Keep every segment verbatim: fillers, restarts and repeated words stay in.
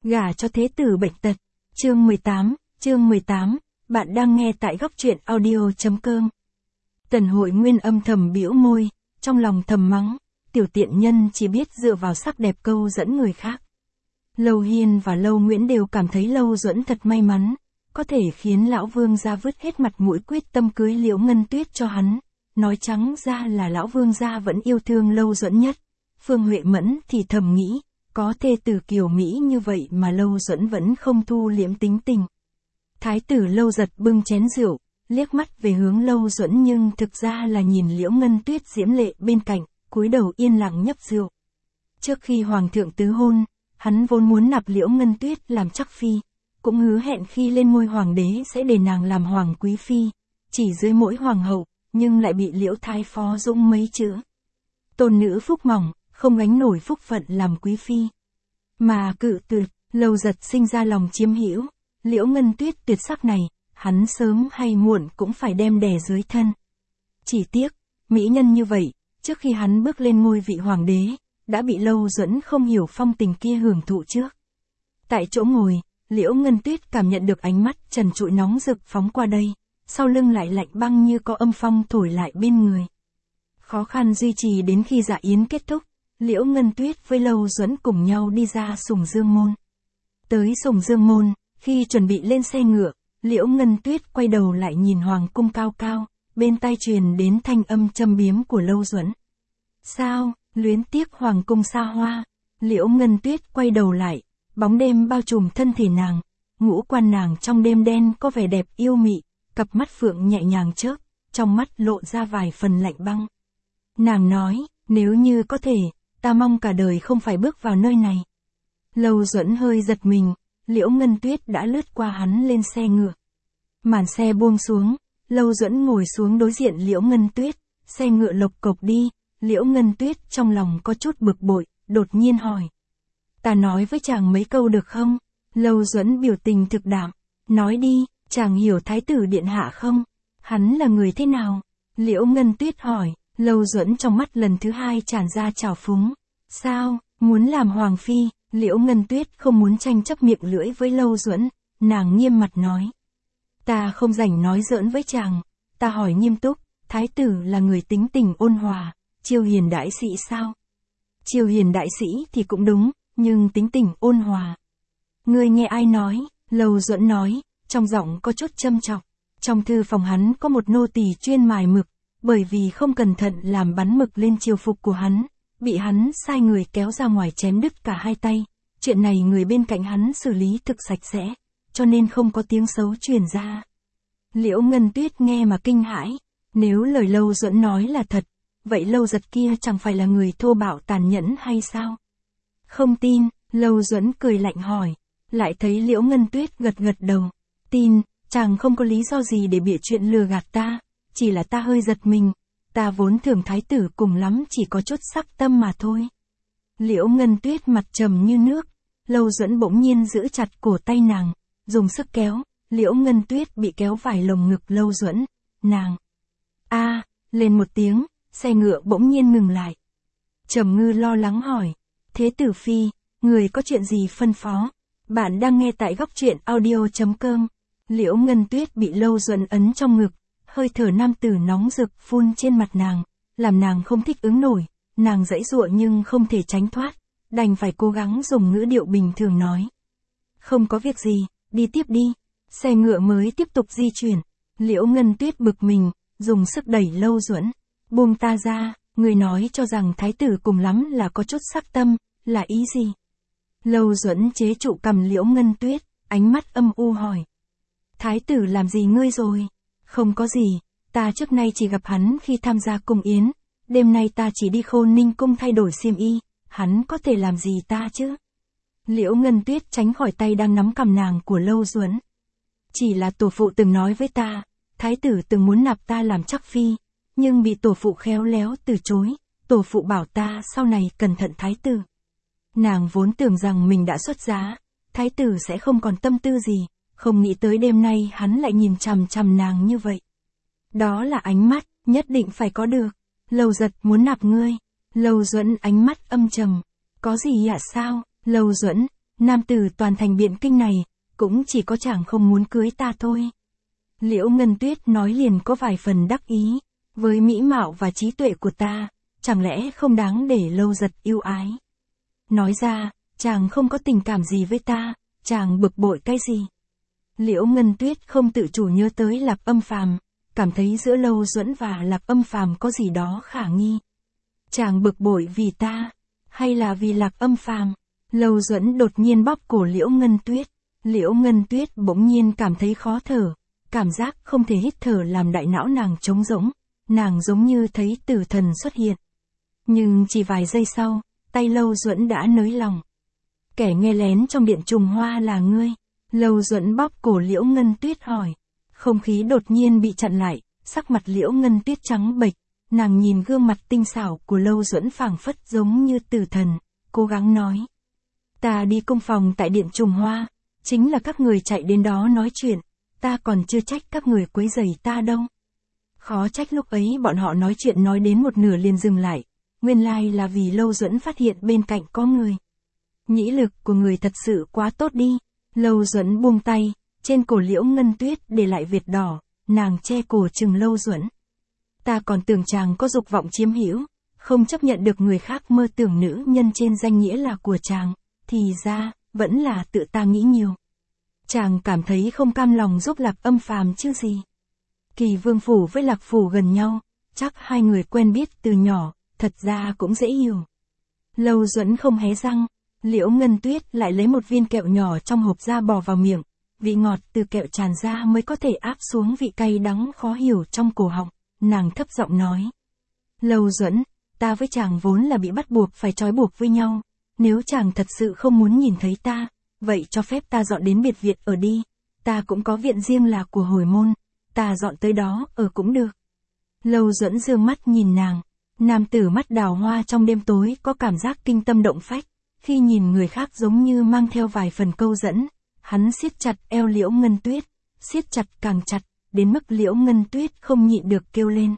Gả cho thế tử bệnh tật. Chương mười tám, chương mười tám, bạn đang nghe tại góc truyện audio.com. Tần Hội Nguyên âm thầm bĩu môi, trong lòng thầm mắng, tiểu tiện nhân chỉ biết dựa vào sắc đẹp câu dẫn người khác. Lâu Hiên và Lâu Nguyễn đều cảm thấy Lâu Duẫn thật may mắn, có thể khiến lão vương gia vứt hết mặt mũi quyết tâm cưới Liễu Ngân Tuyết cho hắn. Nói trắng ra là lão vương gia vẫn yêu thương Lâu Duẫn nhất. Phương Huệ Mẫn thì thầm nghĩ, có thê tử kiều mỹ như vậy mà Lâu Duẫn vẫn không thu liễm tính tình. Thái tử Lâu Giật bưng chén rượu, liếc mắt về hướng Lâu Duẫn nhưng thực ra là nhìn Liễu Ngân Tuyết diễm lệ bên cạnh, cúi đầu yên lặng nhấp rượu. Trước khi hoàng thượng tứ hôn, hắn vốn muốn nạp Liễu Ngân Tuyết làm chắc phi, cũng hứa hẹn khi lên ngôi hoàng đế sẽ để nàng làm hoàng quý phi, chỉ dưới mỗi hoàng hậu, nhưng lại bị Liễu Thái Phó dũng mấy chữ. Tôn nữ phúc mỏng, không gánh nổi phúc phận làm quý phi. Mà cự tuyệt, Lâu Giật sinh ra lòng chiếm hữu, Liễu Ngân Tuyết tuyệt sắc này, hắn sớm hay muộn cũng phải đem đè dưới thân. Chỉ tiếc, mỹ nhân như vậy, trước khi hắn bước lên ngôi vị hoàng đế, đã bị Lâu Duẫn không hiểu phong tình kia hưởng thụ trước. Tại chỗ ngồi, Liễu Ngân Tuyết cảm nhận được ánh mắt trần trụi nóng rực phóng qua đây, sau lưng lại lạnh băng như có âm phong thổi lại bên người. Khó khăn duy trì đến khi dạ yến kết thúc, Liễu Ngân Tuyết với Lâu Duẫn cùng nhau đi ra Sùng Dương Môn. Tới Sùng Dương Môn, khi chuẩn bị lên xe ngựa, Liễu Ngân Tuyết quay đầu lại nhìn hoàng cung cao cao, bên tai truyền đến thanh âm châm biếm của Lâu Duẫn. Sao, luyến tiếc hoàng cung xa hoa? Liễu Ngân Tuyết quay đầu lại, bóng đêm bao trùm thân thể nàng, ngũ quan nàng trong đêm đen có vẻ đẹp yêu mị, cặp mắt phượng nhẹ nhàng chớp, trong mắt lộ ra vài phần lạnh băng. Nàng nói, nếu như có thể, ta mong cả đời không phải bước vào nơi này. Lâu Duẫn hơi giật mình, Liễu Ngân Tuyết đã lướt qua hắn lên xe ngựa. Màn xe buông xuống, Lâu Duẫn ngồi xuống đối diện Liễu Ngân Tuyết, xe ngựa lộc cộc đi, Liễu Ngân Tuyết trong lòng có chút bực bội, đột nhiên hỏi. Ta nói với chàng mấy câu được không? Lâu Duẫn biểu tình thực đạm, nói đi, chàng hiểu thái tử điện hạ không? Hắn là người thế nào? Liễu Ngân Tuyết hỏi, Lâu Duẫn trong mắt lần thứ hai tràn ra trào phúng. Sao, muốn làm hoàng phi? Liễu Ngân Tuyết không muốn tranh chấp miệng lưỡi với Lâu Duẫn, nàng nghiêm mặt nói. Ta không rảnh nói giỡn với chàng, ta hỏi nghiêm túc, thái tử là người tính tình ôn hòa, Chiêu Hiền đại sĩ sao? Chiêu Hiền đại sĩ thì cũng đúng, nhưng tính tình ôn hòa. Ngươi nghe ai nói? Lâu Duẫn nói, trong giọng có chút châm chọc. Trong thư phòng hắn có một nô tỳ chuyên mài mực, bởi vì không cẩn thận làm bắn mực lên triều phục của hắn, bị hắn sai người kéo ra ngoài chém đứt cả hai tay. Chuyện này người bên cạnh hắn xử lý thực sạch sẽ, cho nên không có tiếng xấu truyền ra. Liễu Ngân Tuyết nghe mà kinh hãi, nếu lời Lâu Duẫn nói là thật, vậy Lâu Giật kia chẳng phải là người thô bạo tàn nhẫn hay sao? Không tin, Lâu Duẫn cười lạnh hỏi, lại thấy Liễu Ngân Tuyết gật gật đầu. Tin, chàng không có lý do gì để bịa chuyện lừa gạt ta, chỉ là ta hơi giật mình, ta vốn thường thái tử cùng lắm chỉ có chút sắc tâm mà thôi. Liễu Ngân Tuyết mặt trầm như nước, Lâu Duẫn bỗng nhiên giữ chặt cổ tay nàng, dùng sức kéo, Liễu Ngân Tuyết bị kéo vài lồng ngực Lâu Duẫn, nàng. A, à, lên một tiếng, xe ngựa bỗng nhiên ngừng lại. Trầm Ngư lo lắng hỏi, thế tử phi, người có chuyện gì phân phó? Bạn đang nghe tại góc truyện audio.com. Liễu Ngân Tuyết bị Lâu Duẫn ấn trong ngực, hơi thở nam tử nóng rực phun trên mặt nàng, làm nàng không thích ứng nổi, nàng giãy giụa nhưng không thể tránh thoát, đành phải cố gắng dùng ngữ điệu bình thường nói. Không có việc gì, đi tiếp đi. Xe ngựa mới tiếp tục di chuyển. Liễu Ngân Tuyết bực mình, dùng sức đẩy Lâu Duẫn. Buông ta ra, người nói cho rằng thái tử cùng lắm là có chút sắc tâm, là ý gì? Lâu Duẫn chế trụ cầm Liễu Ngân Tuyết, ánh mắt âm u hỏi. Thái tử làm gì ngươi rồi? Không có gì, ta trước nay chỉ gặp hắn khi tham gia cung yến, đêm nay ta chỉ đi Khôn Ninh cung thay đổi xiêm y, hắn có thể làm gì ta chứ? Liễu Ngân Tuyết tránh khỏi tay đang nắm cầm nàng của Lâu Duẫn. Chỉ là tổ phụ từng nói với ta, thái tử từng muốn nạp ta làm chắc phi, nhưng bị tổ phụ khéo léo từ chối, tổ phụ bảo ta sau này cẩn thận thái tử. Nàng vốn tưởng rằng mình đã xuất giá, thái tử sẽ không còn tâm tư gì, không nghĩ tới đêm nay hắn lại nhìn chằm chằm nàng như vậy. Đó là ánh mắt, nhất định phải có được. Lâu Giật muốn nạp ngươi. Lâu Duẫn ánh mắt âm trầm. Có gì ạ sao? Lâu Duẫn, nam tử toàn thành Biện Kinh này, cũng chỉ có chàng không muốn cưới ta thôi. Liễu Ngân Tuyết nói liền có vài phần đắc ý, với mỹ mạo và trí tuệ của ta, chẳng lẽ không đáng để Lâu Giật yêu ái. Nói ra, chàng không có tình cảm gì với ta, chàng bực bội cái gì. Liễu Ngân Tuyết không tự chủ nhớ tới Lạc Âm Phàm, cảm thấy giữa Lâu Duẫn và Lạc Âm Phàm có gì đó khả nghi. Chàng bực bội vì ta, hay là vì Lạc Âm Phàm? Lâu Duẫn đột nhiên bóp cổ Liễu Ngân Tuyết. Liễu Ngân Tuyết bỗng nhiên cảm thấy khó thở, cảm giác không thể hít thở làm đại não nàng trống rỗng, nàng giống như thấy tử thần xuất hiện. Nhưng chỉ vài giây sau, tay Lâu Duẫn đã nới lòng. Kẻ nghe lén trong Điện Trùng Hoa là ngươi. Lâu Duẫn bóp cổ Liễu Ngân Tuyết hỏi. Không khí đột nhiên bị chặn lại, sắc mặt Liễu Ngân Tuyết trắng bệch, nàng nhìn gương mặt tinh xảo của Lâu Duẫn phảng phất giống như tử thần, cố gắng nói. Ta đi công phòng tại Điện Trùng Hoa, chính là các người chạy đến đó nói chuyện, ta còn chưa trách các người quấy rầy ta đâu. Khó trách lúc ấy bọn họ nói chuyện nói đến một nửa liền dừng lại, nguyên lai là vì Lâu Duẫn phát hiện bên cạnh có người. Nhĩ lực của người thật sự quá tốt đi. Lâu Duẫn buông tay, trên cổ Liễu Ngân Tuyết để lại vệt đỏ, nàng che cổ trừng Lâu Duẫn. Ta còn tưởng chàng có dục vọng chiếm hữu, không chấp nhận được người khác mơ tưởng nữ nhân trên danh nghĩa là của chàng, thì ra, vẫn là tự ta nghĩ nhiều. Chàng cảm thấy không cam lòng giúp Lạc Âm Phàm chứ gì. Kỳ Vương Phủ với Lạc Phủ gần nhau, chắc hai người quen biết từ nhỏ, thật ra cũng dễ hiểu. Lâu Duẫn không hé răng, Liễu Ngân Tuyết lại lấy một viên kẹo nhỏ trong hộp ra bỏ vào miệng, vị ngọt từ kẹo tràn ra mới có thể áp xuống vị cay đắng khó hiểu trong cổ họng, nàng thấp giọng nói. Lâu Duẫn, ta với chàng vốn là bị bắt buộc phải trói buộc với nhau, nếu chàng thật sự không muốn nhìn thấy ta, vậy cho phép ta dọn đến biệt viện ở đi, ta cũng có viện riêng là của hồi môn, ta dọn tới đó ở cũng được. Lâu Duẫn dương mắt nhìn nàng, nam tử mắt đào hoa trong đêm tối có cảm giác kinh tâm động phách, khi nhìn người khác giống như mang theo vài phần câu dẫn, hắn siết chặt eo Liễu Ngân Tuyết, siết chặt càng chặt, đến mức Liễu Ngân Tuyết không nhịn được kêu lên.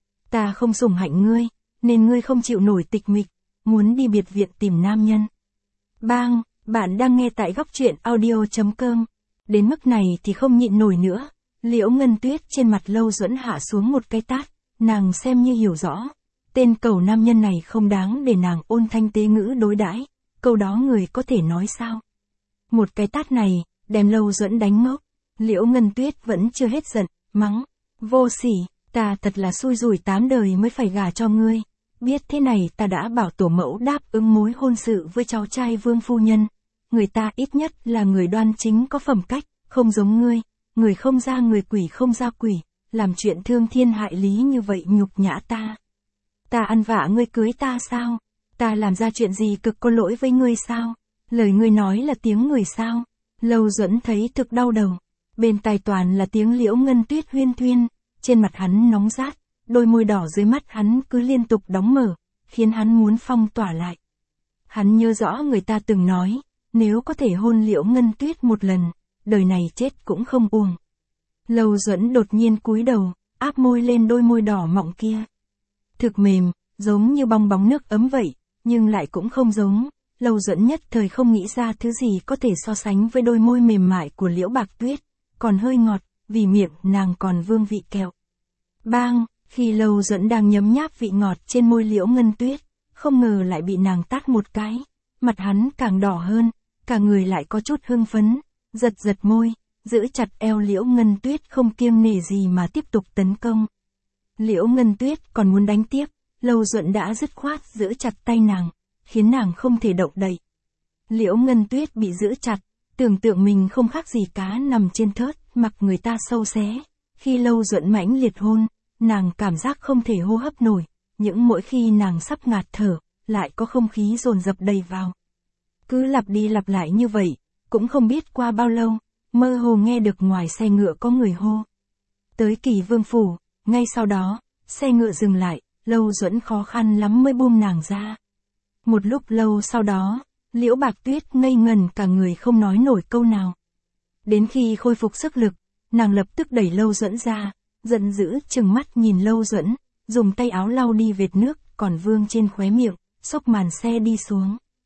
Ta không sủng hạnh ngươi, nên ngươi không chịu nổi tịch mịch, muốn đi biệt viện tìm nam nhân. Bang, bạn đang nghe tại góc truyện audio chấm com. Đến mức này thì không nhịn nổi nữa, Liễu Ngân Tuyết trên mặt Lâu Duẫn hạ xuống một cái tát, nàng xem như hiểu rõ. Tên cầu nam nhân này không đáng để nàng ôn thanh tế ngữ đối đãi, câu đó người có thể nói sao. Một cái tát này, đem Lâu Duẫn đánh ngốc. Liễu Ngân Tuyết vẫn chưa hết giận, mắng. Vô sỉ, ta thật là xui rủi tám đời mới phải gả cho ngươi. Biết thế này ta đã bảo tổ mẫu đáp ứng mối hôn sự với cháu trai Vương phu nhân. Người ta ít nhất là người đoan chính có phẩm cách, không giống ngươi. Người không ra người quỷ không ra quỷ, làm chuyện thương thiên hại lý như vậy nhục nhã ta. Ta ăn vạ ngươi cưới ta sao? Ta làm ra chuyện gì cực có lỗi với ngươi sao? Lời ngươi nói là tiếng người sao? Lâu Duẫn thấy thực đau đầu. Bên tai toàn là tiếng Liễu Ngân Tuyết huyên thuyên, trên mặt hắn nóng rát, đôi môi đỏ dưới mắt hắn cứ liên tục đóng mở, khiến hắn muốn phong tỏa lại. Hắn nhớ rõ người ta từng nói, nếu có thể hôn Liễu Ngân Tuyết một lần, đời này chết cũng không uổng. Lâu Duẫn đột nhiên cúi đầu, áp môi lên đôi môi đỏ mọng kia. Thực mềm, giống như bong bóng nước ấm vậy, nhưng lại cũng không giống. Lâu Duẫn nhất thời không nghĩ ra thứ gì có thể so sánh với đôi môi mềm mại của Liễu Bạc Tuyết, còn hơi ngọt, vì miệng nàng còn vương vị kẹo. Bang, khi Lâu Duẫn đang nhấm nháp vị ngọt trên môi Liễu Ngân Tuyết, không ngờ lại bị nàng tát một cái, mặt hắn càng đỏ hơn, cả người lại có chút hưng phấn, giật giật môi, giữ chặt eo Liễu Ngân Tuyết không kiêng nể gì mà tiếp tục tấn công. Liễu Ngân Tuyết còn muốn đánh tiếp, Lâu Duẫn đã dứt khoát giữ chặt tay nàng, khiến nàng không thể động đậy. Liễu Ngân Tuyết bị giữ chặt, tưởng tượng mình không khác gì cá nằm trên thớt, mặc người ta sâu xé. Khi Lâu Duẫn mãnh liệt hôn, nàng cảm giác không thể hô hấp nổi, những mỗi khi nàng sắp ngạt thở, lại có không khí dồn dập đầy vào. Cứ lặp đi lặp lại như vậy, cũng không biết qua bao lâu, mơ hồ nghe được ngoài xe ngựa có người hô. Tới Kỳ Vương Phủ, ngay sau đó, xe ngựa dừng lại, Lâu Duẫn khó khăn lắm mới buông nàng ra. Một lúc lâu sau đó, Liễu Bạc Tuyết ngây ngần cả người không nói nổi câu nào. Đến khi khôi phục sức lực, nàng lập tức đẩy Lâu Duẫn ra, giận dữ trừng mắt nhìn Lâu Duẫn, dùng tay áo lau đi vệt nước còn vương trên khóe miệng, xốc màn xe đi xuống.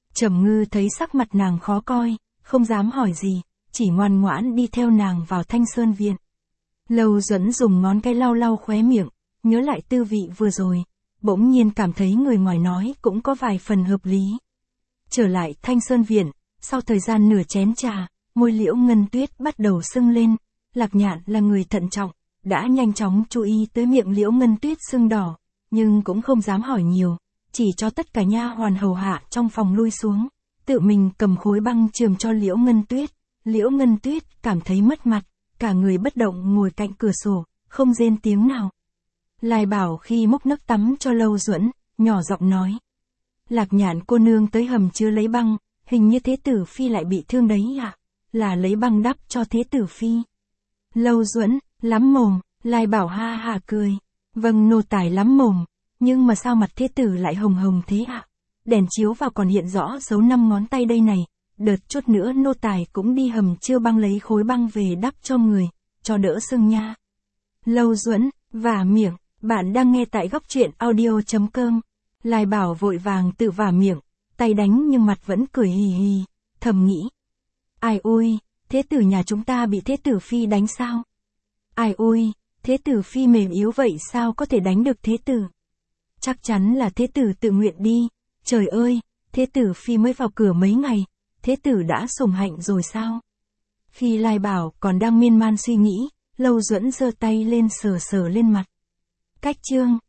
Trầm Ngư thấy sắc mặt nàng khó coi, không dám hỏi gì, chỉ ngoan ngoãn đi theo nàng vào Thanh Sơn Viện. Lâu Duẫn dùng ngón cái lau lau khóe miệng, nhớ lại tư vị vừa rồi, bỗng nhiên cảm thấy người ngoài nói cũng có vài phần hợp lý. Trở lại Thanh Sơn Viện, sau thời gian nửa chén trà, môi Liễu Ngân Tuyết bắt đầu sưng lên. Lạc Nhạn là người thận trọng, đã nhanh chóng chú ý tới miệng Liễu Ngân Tuyết sưng đỏ, nhưng cũng không dám hỏi nhiều, chỉ cho tất cả nha hoàn hầu hạ trong phòng lui xuống, tự mình cầm khối băng chườm cho Liễu Ngân Tuyết. Liễu Ngân Tuyết cảm thấy mất mặt, cả người bất động ngồi cạnh cửa sổ, không rên tiếng nào. Lai Bảo khi múc nước tắm cho Lâu Duẫn, nhỏ giọng nói: Lạc Nhạn cô nương tới hầm chứa lấy băng, hình như Thế Tử Phi lại bị thương đấy à? Là lấy băng đắp cho Thế Tử Phi. Lâu Duẫn, lắm mồm. Lai Bảo ha ha cười. Vâng, nô tài lắm mồm, nhưng mà sao mặt Thế Tử lại hồng hồng thế ạ? À? Đèn chiếu vào còn hiện rõ dấu năm ngón tay đây này. Đợt chút nữa nô tài cũng đi hầm chứa băng lấy khối băng về đắp cho người, cho đỡ sưng nha. Lâu Duẫn, vả miệng. Bạn đang nghe tại góc truyện audio chấm com. Lai Bảo vội vàng tự vả miệng, tay đánh nhưng mặt vẫn cười hì hì, thầm nghĩ. Ai ôi, Thế Tử nhà chúng ta bị Thế Tử Phi đánh sao? Ai ôi, Thế Tử Phi mềm yếu vậy sao có thể đánh được Thế Tử? Chắc chắn là Thế Tử tự nguyện đi. Trời ơi, Thế Tử Phi mới vào cửa mấy ngày, Thế Tử đã sủng hạnh rồi sao? Khi Lai Bảo còn đang miên man suy nghĩ, Lâu Duẫn giơ tay lên sờ sờ lên mặt. Cách chương